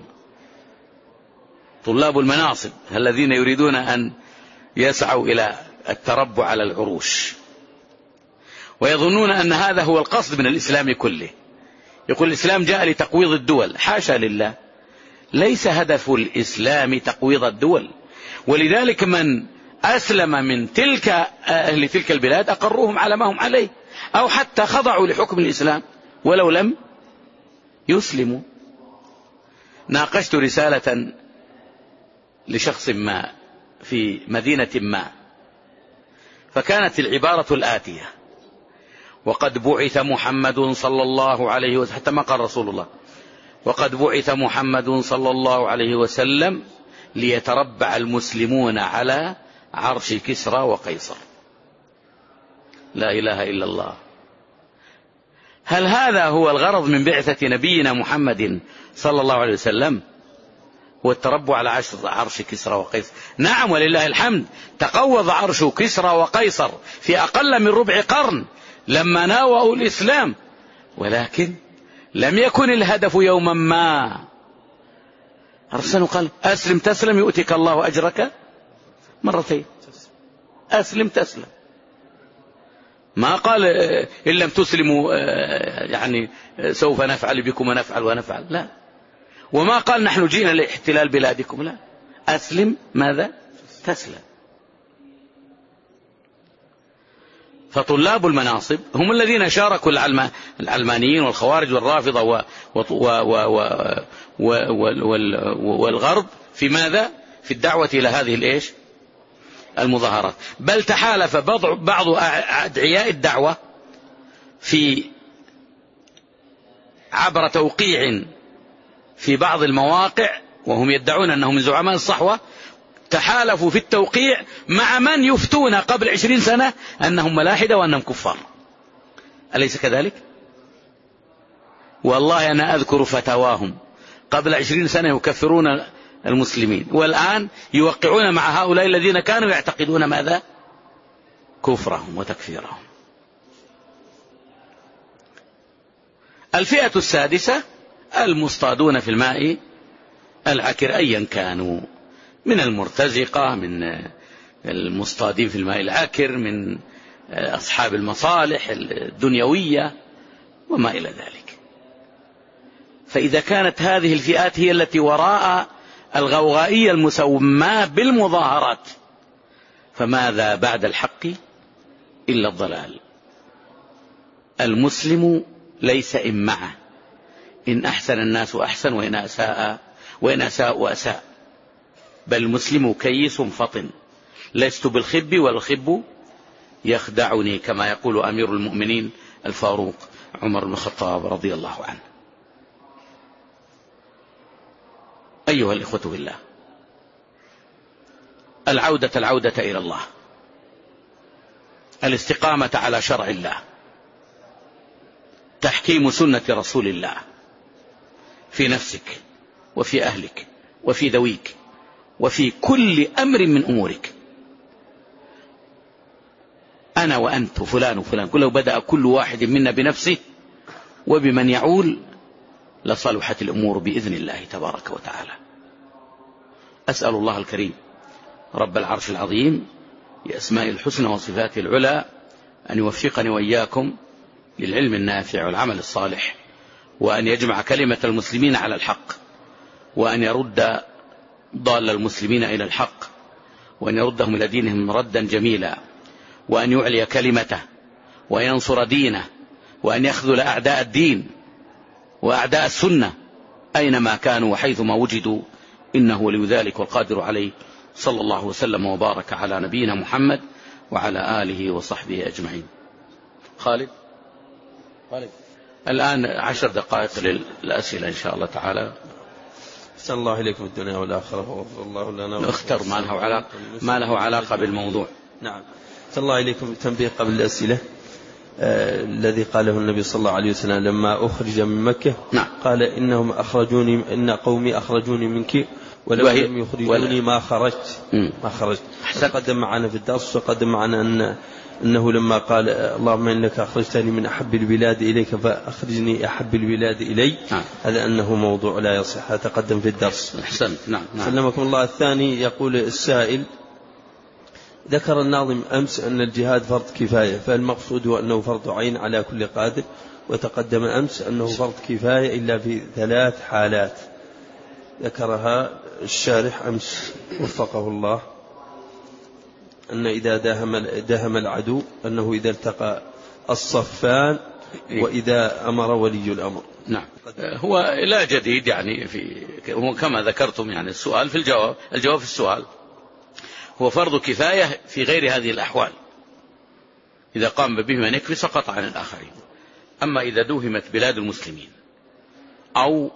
طلاب المناصب الذين يريدون أن يسعوا إلى التربع على العروش، ويظنون أن هذا هو القصد من الإسلام كله. يقول الإسلام جاء لتقويض الدول، حاشا لله، ليس هدف الإسلام تقويض الدول. ولذلك من أسلم من تلك أهل تلك البلاد أقروهم على ما هم عليه، أو حتى خضعوا لحكم الإسلام ولو لم يسلموا. ناقشت رسالة لشخص ما في مدينة ما، فكانت العبارة الآتية: وقد بعث محمد صلى الله عليه وسلم، حتى ما قال رسول الله، وقد بعث محمد صلى الله عليه وسلم ليتربع المسلمون على عرش كسرى وقيصر. لا إله إلا الله. هل هذا هو الغرض من بعثة نبينا محمد صلى الله عليه وسلم؟ هو التربع على عرش كسرى وقيصر. نعم ولله الحمد، تقوض عرش كسرى وقيصر في أقل من ربع قرن لما ناوأوا الإسلام، ولكن لم يكن الهدف يوما ما. أرسلوا قال أسلم تسلم يؤتك الله أجرك مرتين، أسلم تسلم. ما قال إن لم تسلموا يعني سوف نفعل بكم ونفعل ونفعل، لا. وما قال نحن جينا لاحتلال بلادكم، لا. أسلم ماذا؟ تسلم. فطلاب المناصب هم الذين شاركوا العلمانيين والخوارج والرافضة والغرب في ماذا؟ في الدعوة إلى هذه الإيش؟ المظاهرات. بل تحالف بعض أدعياء الدعوة في عبر توقيع في بعض المواقع، وهم يدعون أنهم من زعماء الصحوة، تحالفوا في التوقيع مع من يفتون قبل عشرين سنة أنهم ملاحدة وأنهم كفار. أليس كذلك؟ والله أنا أذكر فتاواهم قبل عشرين سنة يكفرون المسلمين، والآن يوقعون مع هؤلاء الذين كانوا يعتقدون ماذا؟ كفرهم وتكفيرهم. الفئة السادسة المصطادون في الماء العكر أيا كانوا، من المرتزقة، من المصطادين في الماء العكر، من أصحاب المصالح الدنيوية وما إلى ذلك. فإذا كانت هذه الفئات هي التي وراء الغوغائية المسماة بالمظاهرات، فماذا بعد الحق إلا الضلال. المسلم ليس إمعة، إن أحسن الناس أحسن وإن أساء وإن أساء أساء، بل المسلم كيس فطن، لست بالخب والخب يخدعني، كما يقول أمير المؤمنين الفاروق عمر بن الخطاب رضي الله عنه. أيها الإخوة بالله، العودة العودة إلى الله، الاستقامة على شرع الله، تحكيم سنة رسول الله في نفسك وفي أهلك وفي ذويك وفي كل أمر من أمورك. أنا وأنت وفلان وفلان، كله بدأ كل واحد منا بنفسه وبمن يعول لصلحت الأمور بإذن الله تبارك وتعالى. أسأل الله الكريم رب العرش العظيم بأسماء الحسنى وصفاته العلى أن يوفقني وإياكم للعلم النافع والعمل الصالح، وأن يجمع كلمة المسلمين على الحق، وأن يرد ضال المسلمين إلى الحق، وأن يردهم إلى دينهم ردا جميلا، وأن يعلي كلمته وينصر دينه، وأن يخذل أعداء الدين وأعداء السنة أينما كانوا وحيثما وجدوا، إنه ولي ذلك والقادر عليه. صلى الله وسلم وبارك على نبينا محمد وعلى آله وصحبه أجمعين. خالد خالد الآن عشر دقائق للأسئلة إن شاء الله تعالى. أحسن الله إليكم الدنيا والآخرة، وغفر الله لنا. اختر ما له علاقة ما له علاقة بالموضوع. نعم. أحسن الله إليكم. تنبيه قبل الأسئلة. آه الذي قاله النبي صلى الله عليه وسلم لما أخرج من مكة، نعم. قال إنهم أخرجوني إن قومي أخرجوني منك ولو لم يخرجوني ما خرجت ما خرجت. تقدم معنا في الدرس وقدم معنا أن أنه لما قال اللهم إنك أخرجتني من أحب البلاد إليك فأخرجني أحب البلاد إلي، نعم. هذا أنه موضوع لا يصح، تقدم في الدرس. أحسنت. نعم. نعم. سلمكم الله. الثاني يقول السائل: ذكر الناظم أمس أن الجهاد فرض كفاية، فالمقصود هو أنه فرض عين على كل قادر، وتقدم أمس أنه فرض كفاية إلا في ثلاث حالات ذكرها الشارح أمس وفقه الله، أن إذا داهم, داهم العدو، أنه إذا التقى الصفان، وإذا أمر ولي الأمر. نعم. هو لا جديد يعني في كما ذكرتم، يعني السؤال في الجواب الجواب في السؤال هو فرض كفاية في غير هذه الأحوال، إذا قام به من يكفي سقط عن الآخرين. أما إذا دوهمت بلاد المسلمين أو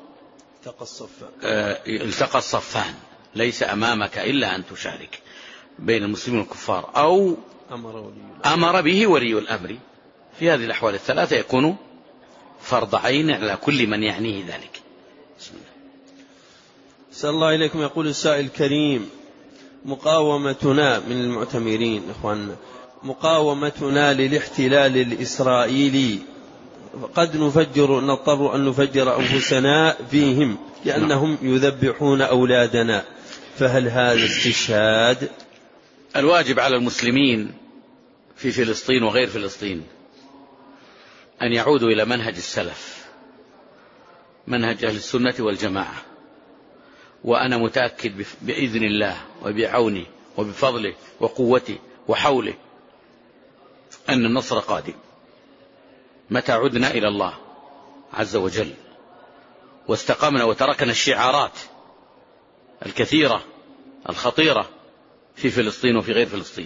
التقى الصفان ليس أمامك إلا أن تشارك بين المسلمين والكفار، أو أمر به ولي الأمر، في هذه الأحوال الثلاثة يكون فرض عين على كل من يعنيه ذلك. بسم الله. سأل الله إليكم. يقول السائل الكريم: مقاومتنا من المعتمرين إخواننا، مقاومتنا للاحتلال الإسرائيلي قد نفجر نضطر أن نفجر أنفسنا فيهم لأنهم يذبحون أولادنا، فهل هذا استشهاد؟ الواجب على المسلمين في فلسطين وغير فلسطين أن يعودوا إلى منهج السلف، منهج أهل السنة والجماعة، وأنا متأكد بإذن الله وبعونه وبفضله وقوته وحوله أن النصر قادم متى عدنا إلى الله عز وجل واستقمنا وتركنا الشعارات الكثيرة الخطيرة في فلسطين وفي غير فلسطين،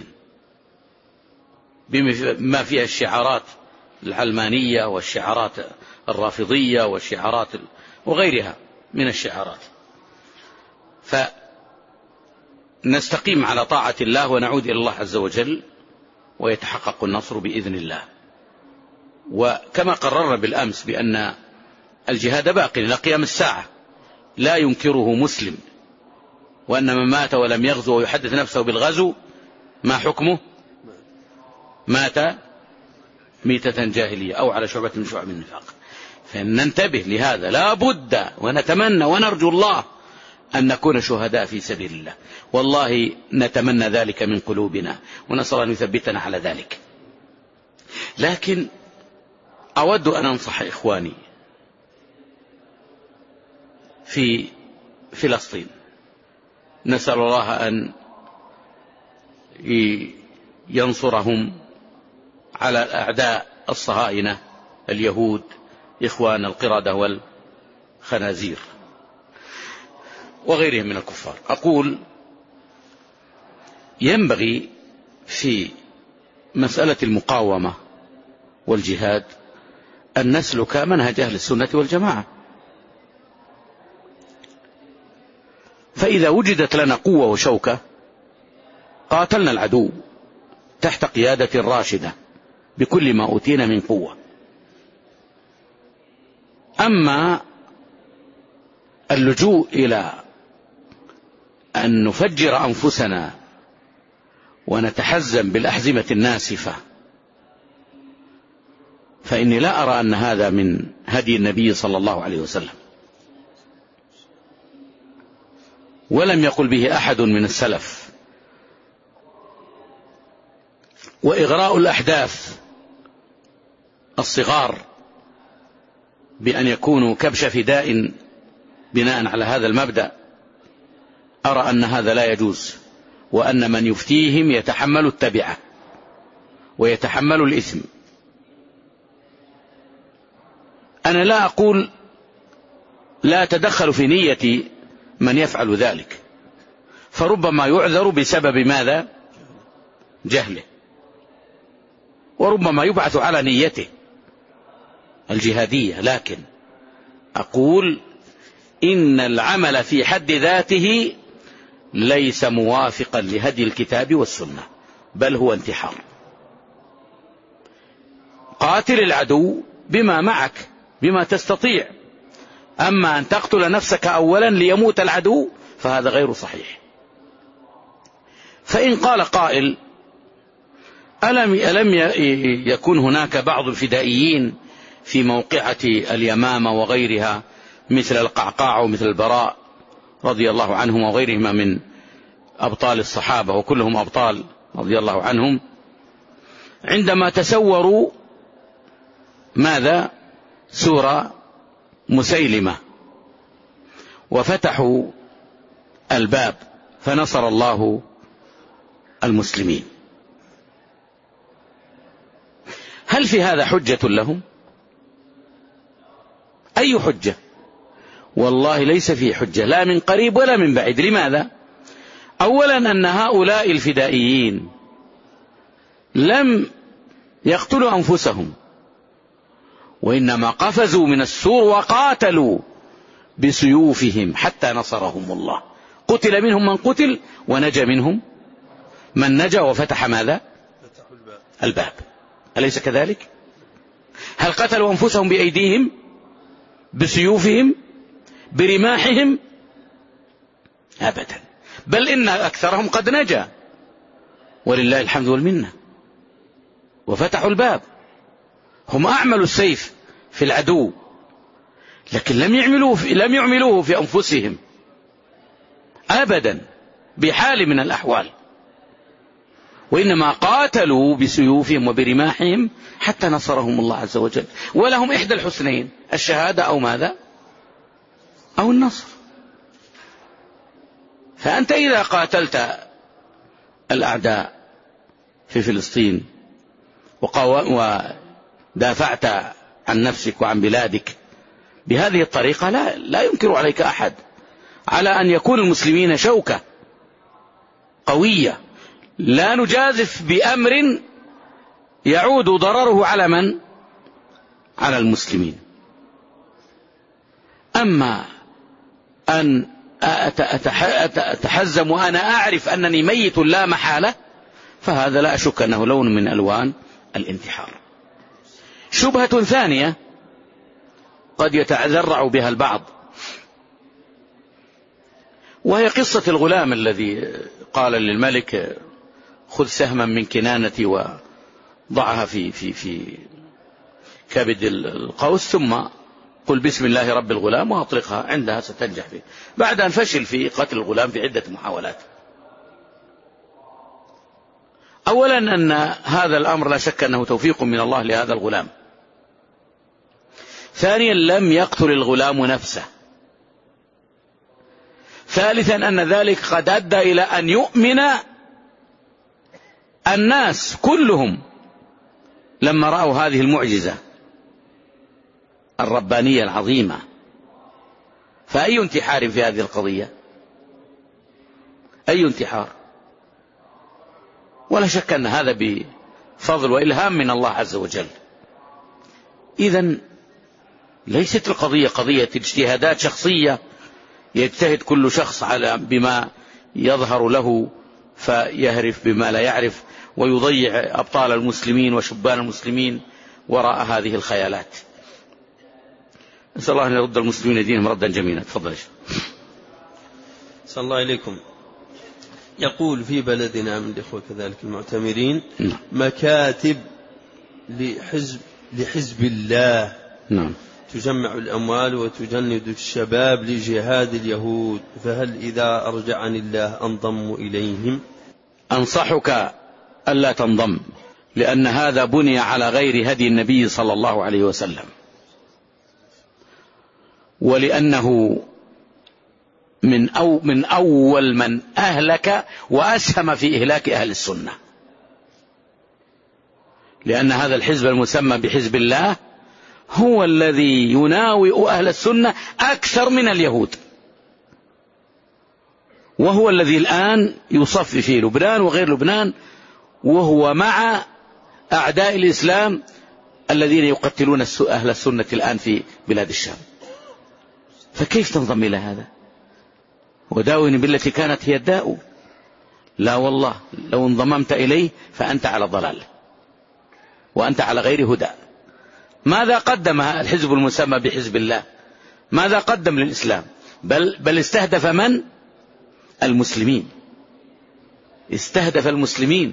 بما فيها الشعارات العلمانية والشعارات الرافضية والشعارات وغيرها من الشعارات. فنستقيم على طاعة الله ونعود إلى الله عز وجل ويتحقق النصر بإذن الله. وكما قررنا بالأمس بأن الجهاد باق إلى قيام الساعة لا ينكره مسلم، وأن من مات ولم يغزو ويحدث نفسه بالغزو ما حكمه؟ مات ميتة جاهلية أو على شعبة من شعب النفاق. فننتبه لهذا، لا بد ونتمنى ونرجو الله أن نكون شهداء في سبيل الله، والله نتمنى ذلك من قلوبنا ونسأل أن يثبتنا على ذلك. لكن أود أن أنصح إخواني في فلسطين، نسأل الله أن ينصرهم على الأعداء الصهاينة اليهود إخوان القردة والخنازير وغيرهم من الكفار. أقول ينبغي في مسألة المقاومة والجهاد أن نسلك منهج أهل السنة والجماعة. فإذا وجدت لنا قوة وشوكة قاتلنا العدو تحت قيادة راشدة بكل ما أوتينا من قوة. أما اللجوء إلى أن نفجر أنفسنا ونتحزم بالأحزمة الناسفة فإني لا أرى أن هذا من هدي النبي صلى الله عليه وسلم، ولم يقل به أحد من السلف. وإغراء الأحداث الصغار بأن يكونوا كبش فداء بناء على هذا المبدأ أرى أن هذا لا يجوز، وأن من يفتيهم يتحمل التبعة ويتحمل الإثم. أنا لا أقول لا تدخل في نية من يفعل ذلك، فربما يعذر بسبب ماذا؟ جهله، وربما يبعث على نيته الجهادية. لكن أقول إن العمل في حد ذاته ليس موافقا لهدي الكتاب والسنة، بل هو انتحار. قاتل العدو بما معك بما تستطيع، أما أن تقتل نفسك أولا ليموت العدو فهذا غير صحيح. فإن قال قائل ألم, ألم يكن هناك بعض الفدائيين في موقعة اليمامة وغيرها مثل القعقاع ومثل البراء رضي الله عنهم وغيرهما من أبطال الصحابة وكلهم أبطال رضي الله عنهم، عندما تسوروا ماذا؟ سور مسيلمة وفتحوا الباب فنصر الله المسلمين. هل في هذا حجة لهم؟ أي حجة؟ والله ليس فيه حجة لا من قريب ولا من بعيد. لماذا؟ أولا أن هؤلاء الفدائيين لم يقتلوا أنفسهم، وإنما قفزوا من السور وقاتلوا بسيوفهم حتى نصرهم الله. قتل منهم من قتل ونجى منهم من نجى وفتح ماذا؟ الباب. أليس كذلك؟ هل قتلوا أنفسهم بأيديهم بسيوفهم برماحهم؟ أبدا، بل إن أكثرهم قد نجا ولله الحمد والمنة وفتحوا الباب. هم أعملوا السيف في العدو، لكن لم يعملوه في, لم يعملوه في أنفسهم أبدا بحال من الأحوال، وإنما قاتلوا بسيوفهم وبرماحهم حتى نصرهم الله عز وجل. ولهم إحدى الحسنين، الشهادة أو ماذا؟ أو النصر. فأنت إذا قاتلت الأعداء في فلسطين ودافعت عن نفسك وعن بلادك بهذه الطريقة، لا, لا ينكر عليك أحد على أن يكون المسلمين شوكة قوية، لا نجازف بأمر يعود ضرره على من؟ على المسلمين. أما أن أتحزم وأنا أعرف أنني ميت لا محالة، فهذا لا أشك أنه لون من ألوان الانتحار. شبهة ثانية قد يتذرع بها البعض، وهي قصة الغلام الذي قال للملك: خذ سهما من كنانتي وضعها في في في كبد القوس، ثم قل بسم الله رب الغلام وأطلقها، عندها ستنجح فيه، بعد أن فشل في قتل الغلام في عدة محاولات. أولا أن هذا الأمر لا شك أنه توفيق من الله لهذا الغلام. ثانيا لم يقتل الغلام نفسه. ثالثا أن ذلك قد أدى إلى أن يؤمن الناس كلهم لما رأوا هذه المعجزة الربانية العظيمة. فأي انتحار في هذه القضية؟ أي انتحار؟ ولا شك أن هذا بفضل وإلهام من الله عز وجل. إذن ليست القضية قضية اجتهادات شخصية يجتهد كل شخص على بما يظهر له فيهرف بما لا يعرف ويضيع أبطال المسلمين وشبان المسلمين وراء هذه الخيالات. نسأل الله أن يرد المسلمين دينهم ردا جميلا. تفضل. صلى الله عليكم. يقول: في بلدنا من الإخوة كذلك المعتمرين نعم. مكاتب لحزب, لحزب الله نعم. تجمع الأموال وتجند الشباب لجهاد اليهود، فهل إذا أرجعني الله أنضم إليهم؟ أنصحك ألا تنضم، لأن هذا بني على غير هدي النبي صلى الله عليه وسلم، ولأنه من, أو من أول من أهلك وأسهم في إهلاك أهل السنة، لأن هذا الحزب المسمى بحزب الله هو الذي يناوئ أهل السنة أكثر من اليهود، وهو الذي الآن يصفي في لبنان وغير لبنان، وهو مع أعداء الإسلام الذين يقتلون أهل السنة الآن في بلاد الشام. فكيف تنضم إلى هذا؟ وداوني بالتي كانت هي الداء. لا والله، لو انضممت إليه فأنت على ضلال وأنت على غير هدى. ماذا قدم الحزب المسمى بحزب الله؟ ماذا قدم للإسلام؟ بل, بل استهدف من؟ المسلمين. استهدف المسلمين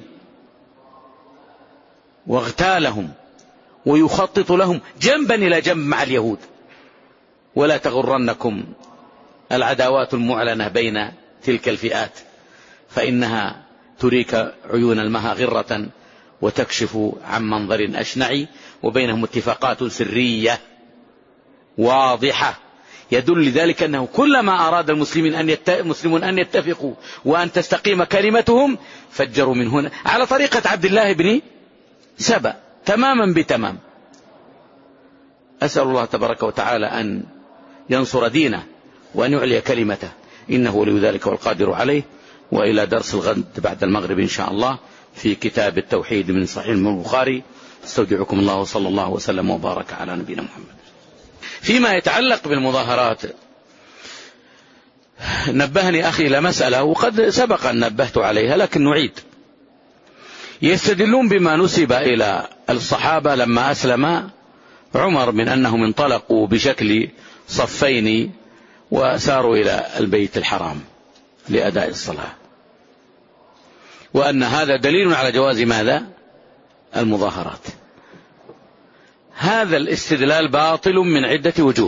واغتالهم ويخطط لهم جنبا إلى جنب مع اليهود. ولا تغرنكم العداوات المعلنة بين تلك الفئات، فإنها تريك عيون المها غرة وتكشف عن منظر أشنع، وبينهم اتفاقات سرية واضحة يدل لذلك أنه كلما أراد المسلمين أن المسلمون أن يتفقوا وأن تستقيم كلمتهم فجروا من هنا، على طريقة عبد الله بن سبأ تماما بتمام. أسأل الله تبارك وتعالى أن ينصر دينه وأن يعلي كلمته، إنه ولي ذلك والقادر عليه. وإلى درس الغد بعد المغرب إن شاء الله في كتاب التوحيد من صحيح البخاري. استودعكم الله وصلى الله وسلم وبارك على نبينا محمد. فيما يتعلق بالمظاهرات، نبهني أخي إلى مسألة وقد سبق أن نبهت عليها لكن نعيد. يستدلون بما نسب إلى الصحابة لما أسلم عمر من أنهم انطلقوا بشكل صفين وساروا إلى البيت الحرام لأداء الصلاة، وأن هذا دليل على جواز ماذا؟ المظاهرات. هذا الاستدلال باطل من عدة وجوه.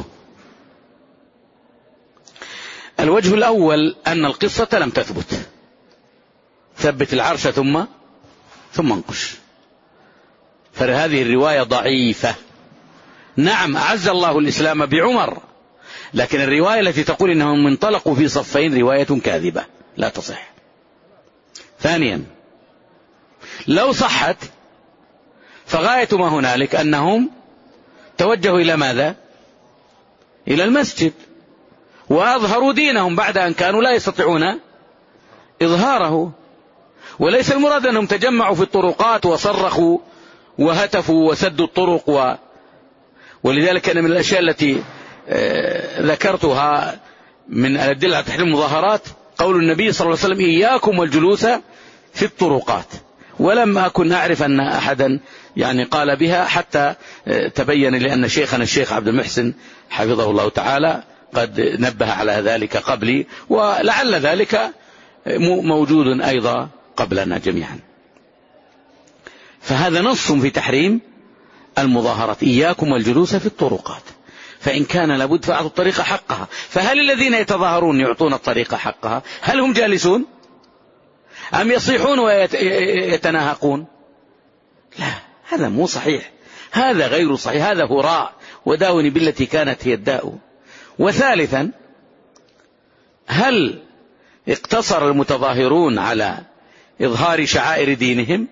الوجه الأول أن القصة لم تثبت. ثبت العرش ثم ثم انقش، فهذه الرواية ضعيفة. نعم أعز الله الإسلام بعمر، لكن الرواية التي تقول إنهم انطلقوا في صفين رواية كاذبة لا تصح. ثانيا، لو صحت فغاية ما هنالك أنهم توجهوا إلى ماذا؟ إلى المسجد، وأظهروا دينهم بعد أن كانوا لا يستطيعون إظهاره. وليس المراد أنهم تجمعوا في الطرقات وصرخوا وهتفوا وسدوا الطرق و... ولذلك أنا من الأشياء التي ذكرتها من الأدلة على تحريم المظاهرات قول النبي صلى الله عليه وسلم: إياكم والجلوس في الطرقات. ولم أكن أعرف أن أحدا يعني قال بها، حتى تبين لي أن شيخنا الشيخ عبد المحسن حفظه الله تعالى قد نبه على ذلك قبلي، ولعل ذلك موجود أيضا قبلنا جميعا. فهذا نص في تحريم المظاهرات: إياكم والجلوس في الطرقات، فإن كان لابد فأعطوا الطريق حقها. فهل الذين يتظاهرون يعطون الطريق حقها؟ هل هم جالسون أم يصيحون ويتناهقون؟ لا، هذا مو صحيح، هذا غير صحيح، هذا هراء، وداوني بالتي كانت هي الداء. وثالثا، هل اقتصر المتظاهرون على إظهار شعائر دينهم،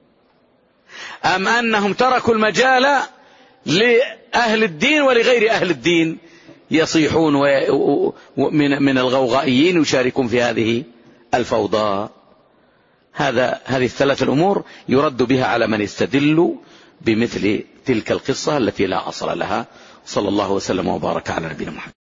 أم أنهم تركوا المجال لأهل الدين ولغير أهل الدين يصيحون من الغوغائيين يشاركون في هذه الفوضى؟ هذا هذه الثلاث الأمور يرد بها على من يستدل بمثل تلك القصة التي لا أصل لها. صلى الله وسلم وبارك على نبينا محمد.